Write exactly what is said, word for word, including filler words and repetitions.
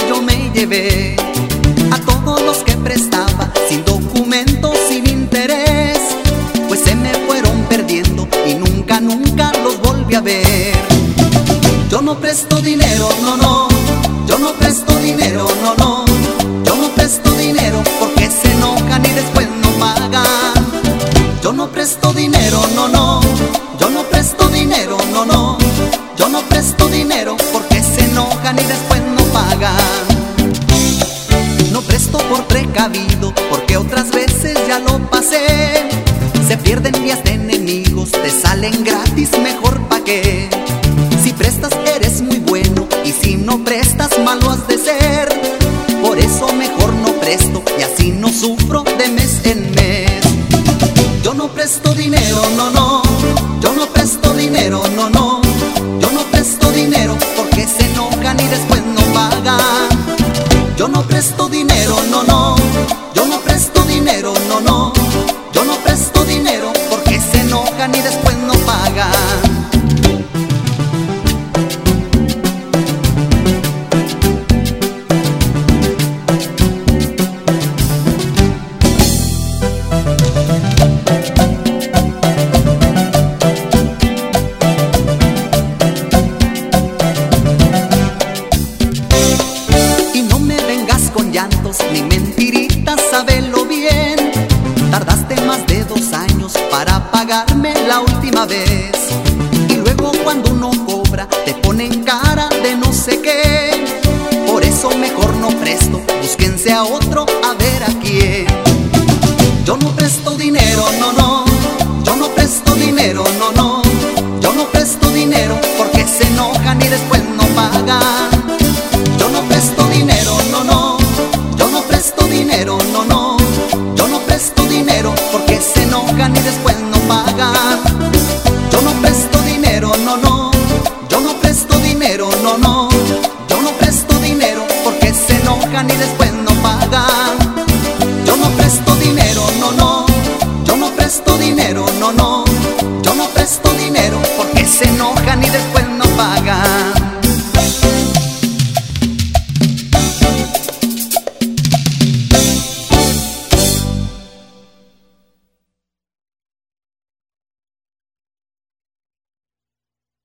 yo me llevé a todos los que prestaba, sin documento, sin interés, pues se me fueron perdiendo y nunca, nunca los volví a ver. Yo no presto dinero, no, no, yo no presto dinero, no, no, yo no presto dinero porque se enojan y después no pagan. Yo no presto dinero, no, no, yo no presto dinero, no, no, yo no presto dinero porque se enojan y después no pagan. No presto por precavido porque otras veces ya lo pasé. Se pierden vías de enemigos, te salen gratis, mejor pa' qué. Si prestas eres muy bueno y si no prestas malo has de ser. Por eso mejor no presto y así no sufro de mes en mes. Yo no presto dinero, no, no, yo no presto dinero, no, no, yo no presto dinero porque se enojan y después no pagan. Yo no presto dinero, no, no, yo no presto dinero, no, no, yo no presto dinero porque se enojan y después no pagan. Ni mentiritas, sábelo bien. Tardaste más de dos años para pagarme la última vez. Y luego cuando uno cobra te ponen cara de no sé qué. Por eso mejor no presto, búsquense a otro a ver a quién. Yo no presto dinero, no, no,